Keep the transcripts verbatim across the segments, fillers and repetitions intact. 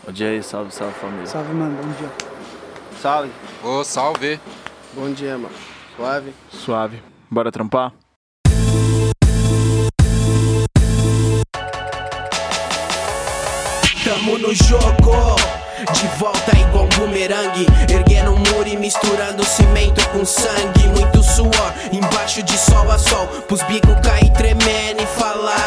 Bom dia aí, salve, salve família. Salve, mano, bom dia. Salve. Ô, oh, salve. Bom dia, mano. Suave. Suave. Bora trampar? Tamo no jogo, de volta igual um bumerangue, erguendo um muro e misturando cimento com sangue. Muito suor, embaixo de sol a sol, pros bicos cair tremendo e falar.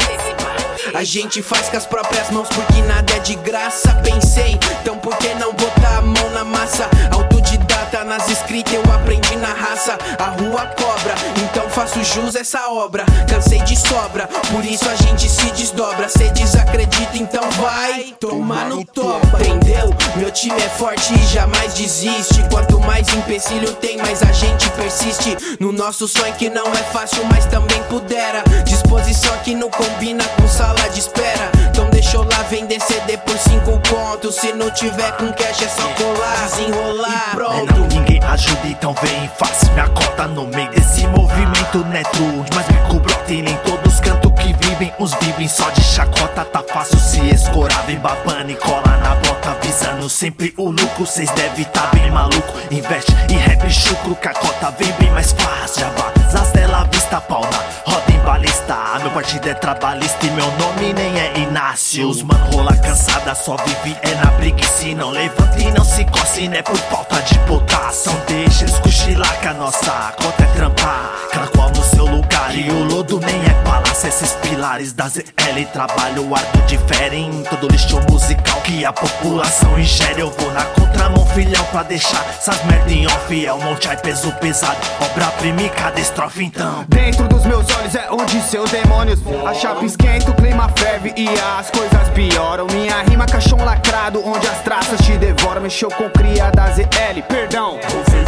A gente faz com as próprias mãos porque nada é de graça. Pensei, então por que não botar a mão na massa? Autodidata nas escritas eu aprendi na raça. A rua cobra, então faço jus a essa obra. Cansei de sobra, por isso a gente se desdobra. Cê desacredita, então vai tomar no toba. Entendeu? Meu time é forte e jamais desiste. Quanto mais empecilho tem, mais a gente persiste. No nosso sonho que não é fácil, mas também pudera. Disposição que não combina com sala de espera. Então deixa eu lá vender C D por cinco contos. Se não tiver com cash é só colar, desenrolar e pronto. Não, ninguém ajuda, então vem e faça minha cota no meio desse movimento netro. Mas me cobrota e nem todos cantam que vivem. Uns vivem só de chacota, tá fácil se escorar. Vem babando e cola na bota, visando sempre o lucro. Cês devem tá bem maluco. Investe em rap chucro, que a cota vem bem mais fácil. Abas dela vista, pau na roda em balista. Meu partido é trabalhista e meu nome nem é Inácio. Os mano rola cansada, só vive é na briga. E se não levanta e não se coce, não é por falta de potação. Deixa eles cochilar que a nossa cota é trampar, cada qual no seu lugar. E o lodo nem é palácio, esses pilares da Z L. Trabalho árduo difere em todo lixo musical que a população ingere. Eu vou na contramão, filhão, pra deixar essas merda em off. É um monte aí peso pesado, obra-prima e cada estrofe então. Dentro dos meus olhos é onde seus demônios. A chapa esquenta, o clima ferve e as coisas pioram. Minha rima caixão lacrado, onde as traças te devoram. Mexeu com cria da Z L, perdão.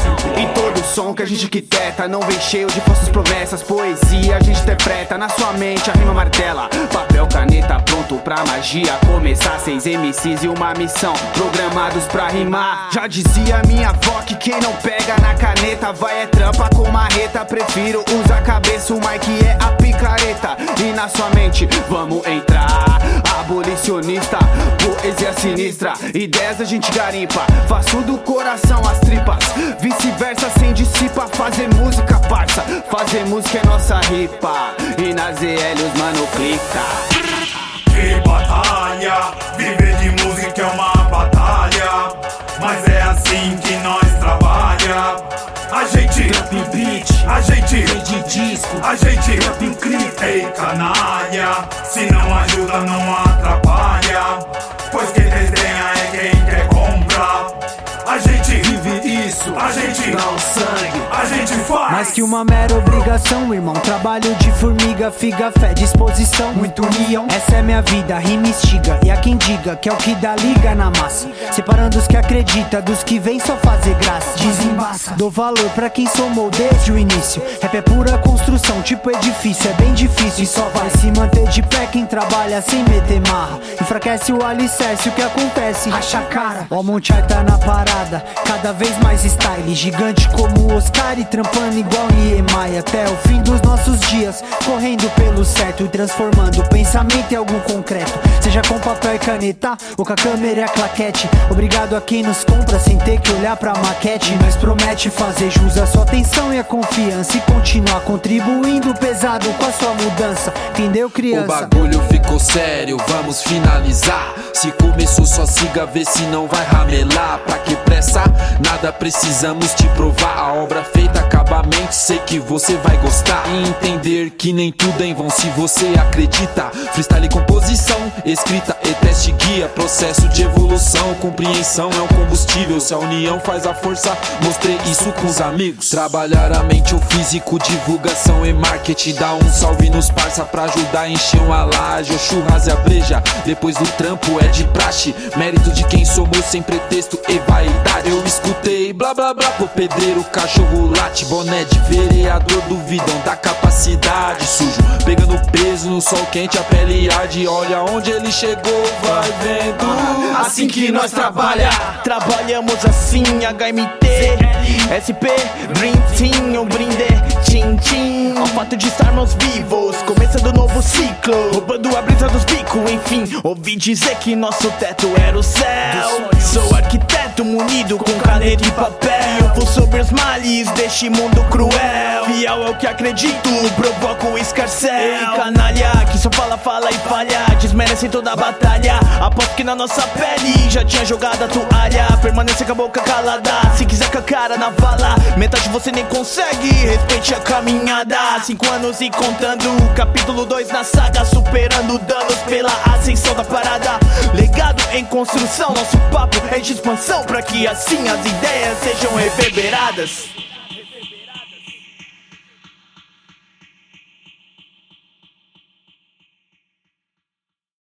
E todo som que a gente arquiteta não vem cheio de falsas promessas. Poesia a gente interpreta, na sua mente a rima martela. Papel, caneta, pronto pra magia começar. Seis M Cs e uma missão, programados pra rimar. Já dizia minha avó que quem não pega na caneta vai é trampa com marreta. Prefiro usar a cabeça, o mic é a picareta. E na sua mente vamos entrar. Abolicionista, poesia sinistra, ideias a gente garimpa. Faço do coração as tripas, vice-versa sem dissipa. Fazer música, parça, fazer música é nossa ripa. E na Z L os mano clica. Que batalha, viver de música é uma batalha. Mas é assim que nós trabalha. A gente rap beat, a gente vende disco, a gente rap clipe. Ei canalha, se não ajuda não atrapalha. Pois quem desdenha é quem quer comprar. A gente vive isso, a gente dá o sangue, a gente faz. Mais que uma mera obrigação, irmão. Trabalho de formiga, figa, fé, disposição. Muito união, essa é minha vida, rima estiga. E há quem diga que é o que dá liga na massa. Separando os que acredita dos que vem só fazer graça. Desembaça, dou valor pra quem somou desde o início. Rap é pura construção, tipo edifício. É bem difícil e só vai se manter de pé quem trabalha sem meter marra. Enfraquece o alicerce, o que acontece? Racha a cara. O Monchai tá na parada, cada vez mais style. Gigante como o Oscar e trampando igual Niemeyer. Até o fim dos nossos dias, correndo pelo certo e transformando o pensamento em algo concreto. Seja com papel e caneta ou com a câmera e a claquete. Obrigado a quem nos compra sem ter que olhar pra maquete. Nós promete fazer jus a sua atenção e a confiança e continuar contribuindo pesado com a sua mudança. Entendeu, criança? O bagulho ficou sério, vamos finalizar. Se começou só siga, vê se não vai ramelar. Pra que pressa? Nada precisamos te provar. A obra feita, acabamento, sei que você vai gostar. E entender que nem tudo é em vão se você acredita. Freestyle, composição, escrita e teste guia. Processo de evolução, compreensão é um combustível. Se a união faz a força, mostrei isso com os amigos. Trabalhar a mente, o físico, divulgação e marketing. Dá um salve nos parça pra ajudar a encher uma laje. O churras e a breja, depois do trampo é de praxe. Mérito de quem somos sem pretexto e vaidade. Eu escutei blá blá blá pro pedreiro, cachorro late. Boné de vereador, duvidam da capacidade. Sujo, pegando peso no sol quente, a pele arde. Olha onde ele chegou, vai vendo. Assim que nós trabalha, trabalhamos assim, H M T, S P, Dream Team, um brinde tchim-tchim. Ao fato de estarmos vivos, começando um novo ciclo, roubando a brisa dos bicos, enfim. Ouvi dizer que nosso teto era o céu. Sou arquiteto munido com caneta e papel. Eu vou sobre os males deste mundo cruel. Fiel ao que acredito, provoco o escarcel. Ei, canalha, que só fala, fala e falha, desmerece toda a batalha. Aposto que na nossa pele já tinha jogado a toalha. Permanece com a boca calada, se quiser com a cara na vala. Metade você nem consegue, respeite a caminhada. Cinco anos e contando, capítulo dois na saga, superando danos pela ascensão da parada. Legado em construção, nosso papo é de expansão, pra que assim as ideias sejam reverberadas.